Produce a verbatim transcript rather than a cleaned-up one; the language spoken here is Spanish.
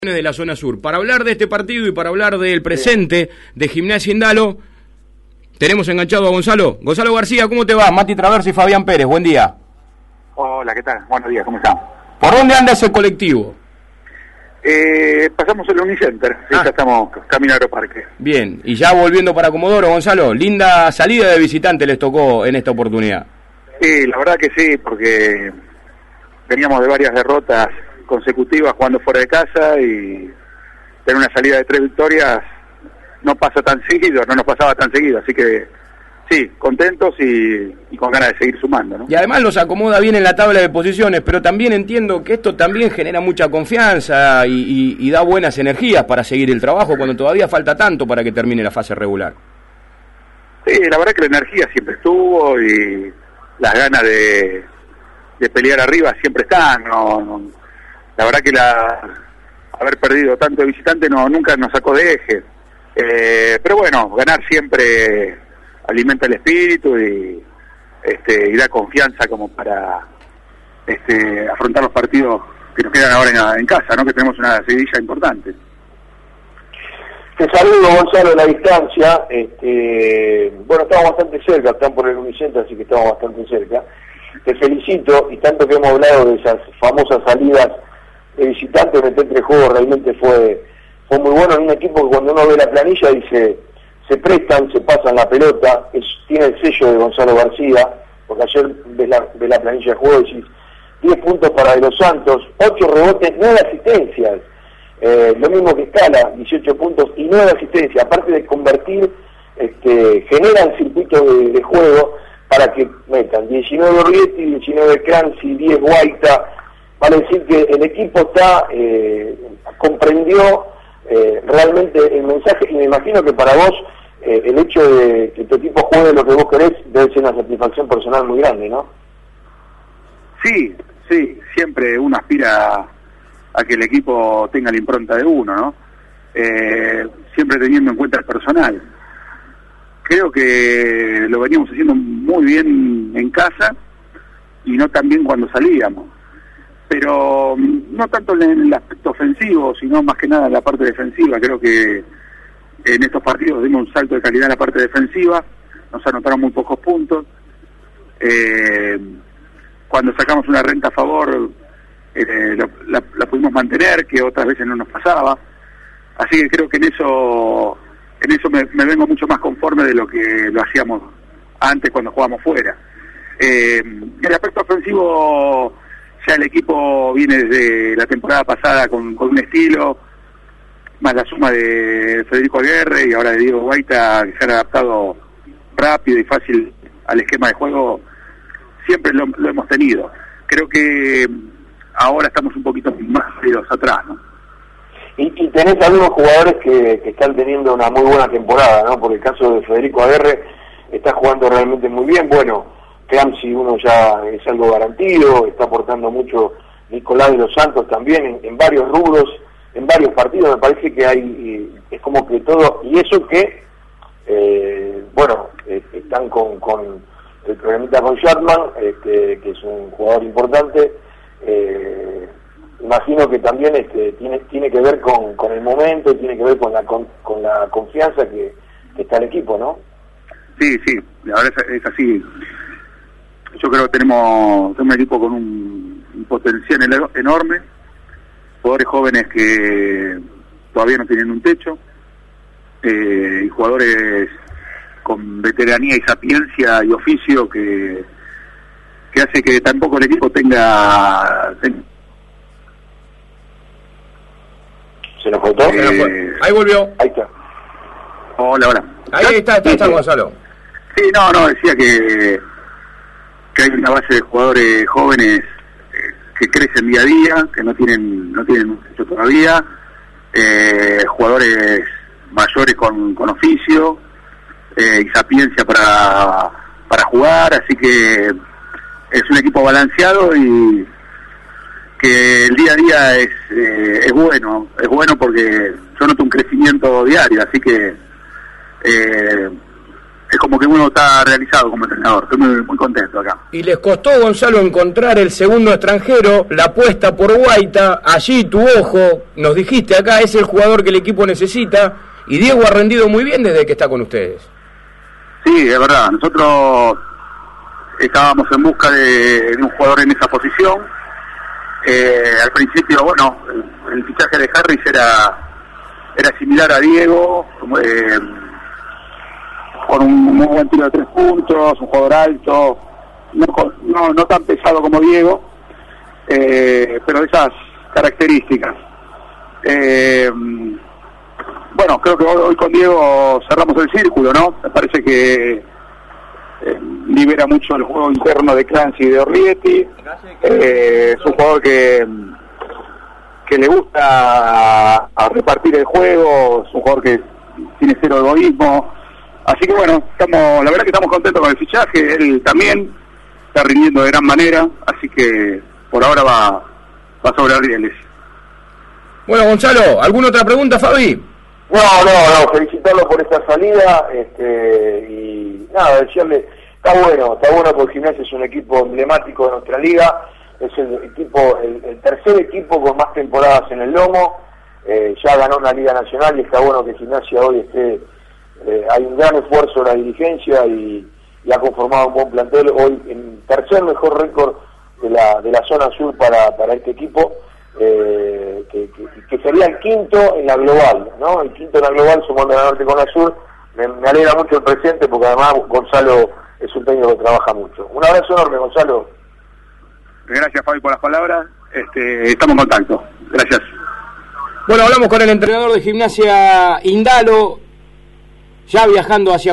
De la zona sur. Para hablar de este partido y para hablar del presente de Gimnasia Indalo, tenemos enganchado a Gonzalo. Gonzalo García, ¿cómo te va? Mati Traverso y Fabián Pérez, buen día. Hola, ¿qué tal? Buenos días, ¿cómo están? ¿Por dónde anda ese colectivo? Eh, pasamos el Unicenter, sí, Ah. ya estamos camino a Aeroparque. Bien, y ya volviendo para Comodoro, Gonzalo, linda salida de visitante les tocó en esta oportunidad. Sí, la verdad que sí, porque veníamos de varias derrotas consecutivas jugando fuera de casa y tener una salida de tres victorias no pasa tan seguido, no nos pasaba tan seguido, así que sí, contentos y, y con ganas de seguir sumando, ¿no? Y además los acomoda bien en la tabla de posiciones, pero también entiendo que esto también genera mucha confianza y, y, y da buenas energías para seguir el trabajo cuando todavía falta tanto para que termine la fase regular. Sí, la verdad que la energía siempre estuvo y las ganas de, de pelear arriba siempre están, no, no la verdad que la haber perdido tanto de visitante no nunca nos sacó de eje, eh, pero bueno, ganar siempre alimenta el espíritu y este y da confianza como para este afrontar los partidos que nos quedan ahora en, en casa, ¿no? Que tenemos una seguidilla importante. Te saludo, Gonzalo, a la distancia. Este, bueno, estamos bastante cerca, están por el Unicenter, así que estamos bastante cerca. Te felicito, y tanto que hemos hablado de esas famosas salidas de visitantes, meter tres juegos realmente fue fue muy bueno en un equipo que cuando uno ve la planilla dice, se prestan, se pasan la pelota, es, tiene el sello de Gonzalo García, porque ayer ves la, ves la planilla de juego y decís, diez puntos para De Los Santos, ocho rebotes, nueve asistencias, eh, lo mismo que Scala, dieciocho puntos y nueve asistencias, aparte de convertir, este, generan circuitos de, de juego para que metan diecinueve Orlietti, diecinueve Clancy, diez Guaita. Vale decir que el equipo está eh, comprendió eh, realmente el mensaje, y me imagino que para vos eh, el hecho de que tu equipo juegue lo que vos querés debe ser una satisfacción personal muy grande, ¿no? Sí, sí, siempre uno aspira a que el equipo tenga la impronta de uno, ¿no? Eh, siempre teniendo en cuenta el personal. Creo que lo veníamos haciendo muy bien en casa y no tan bien cuando salíamos. Pero no tanto en el aspecto ofensivo, sino más que nada en la parte defensiva. Creo que en estos partidos dimos un salto de calidad en la parte defensiva, nos anotaron muy pocos puntos. Eh, cuando sacamos una renta a favor, eh, lo, la, la pudimos mantener, que otras veces no nos pasaba. Así que creo que en eso en eso me, me vengo mucho más conforme de lo que lo hacíamos antes cuando jugábamos fuera. Eh, en el aspecto ofensivo, ya el equipo viene desde la temporada pasada con, con un estilo, más la suma de Federico Aguerre y ahora de Diego Guaita, que se han adaptado rápido y fácil al esquema de juego, siempre lo, lo hemos tenido. Creo que ahora estamos un poquito más sólidos atrás, ¿no? Y, y tenés algunos jugadores que, que están teniendo una muy buena temporada, ¿no? Por el caso de Federico Aguerre, está jugando realmente muy bien. Bueno, Clancy uno ya es algo garantido, está aportando mucho Nicolás de los Santos también en, en varios rubros, en varios partidos. Me parece que hay, es como que todo, y eso que, eh, bueno, eh, están con, con el programita con Shatman, este, que es un jugador importante. Eh, imagino que también este, tiene tiene que ver con, con el momento, tiene que ver con la con, con la confianza que, que está el equipo, ¿no? Sí, sí, la verdad es, es así. Yo creo que tenemos, tenemos un equipo con un, un potencial enorme, jugadores jóvenes que todavía no tienen un techo, eh, y jugadores con veteranía y sapiencia y oficio que que hace que tampoco el equipo tenga... tenga ¿Se nos cortó? eh, Ahí volvió. Ahí está. Hola, hola. Ahí está, está, está Gonzalo. Sí, no, no, decía que, que hay una base de jugadores jóvenes eh, que crecen día a día, que no tienen no tienen un techo todavía, eh, jugadores mayores con, con oficio eh, y sapiencia para, para jugar, así que es un equipo balanceado y que el día a día es eh, es bueno, es bueno porque yo noto un crecimiento diario, así que eh, es como que uno está realizado como entrenador. Estoy muy, muy contento acá. Y les costó, Gonzalo, encontrar el segundo extranjero, la apuesta por Guaita, allí tu ojo, nos dijiste acá, es el jugador que el equipo necesita, y Diego ha rendido muy bien desde que está con ustedes. Sí, es verdad, nosotros estábamos en busca de, de un jugador en esa posición. Eh, al principio, bueno, el, el fichaje de Harris era, era similar a Diego, eh, con un muy buen tiro de tres puntos, un jugador alto, no, no, no tan pesado como Diego, eh, pero de esas características. Eh, bueno, creo que hoy, hoy con Diego cerramos el círculo, ¿no? Me parece que eh, libera mucho el juego interno de Clancy y de Orrietti. Eh, es un jugador que, que le gusta a, a repartir el juego, es un jugador que tiene cero egoísmo. Así que bueno, estamos, la verdad que estamos contentos con el fichaje, él también está rindiendo de gran manera, así que por ahora va, va sobre rieles. Bueno, Gonzalo, ¿alguna otra pregunta, Fabi? No, no, no, felicitarlo por esta salida, este, y nada, decirle, está bueno, está bueno porque Gimnasia es un equipo emblemático de nuestra liga, es el equipo, el, el tercer equipo con más temporadas en el lomo, eh, ya ganó una liga nacional y está bueno que Gimnasia hoy esté. Eh, hay un gran esfuerzo de la dirigencia y, y ha conformado un buen plantel, hoy en tercer mejor récord de la, de la zona sur para, para este equipo, eh, que, que, que sería el quinto en la global, ¿no? El quinto en la global sumando la norte con la sur. Me, me alegra mucho el presente porque además Gonzalo es un técnico que trabaja mucho. Un abrazo enorme, Gonzalo. Gracias, Fabi, por las palabras. Este, estamos en contacto. Gracias. Bueno, hablamos con el entrenador de Gimnasia Indalo, ya viajando hacia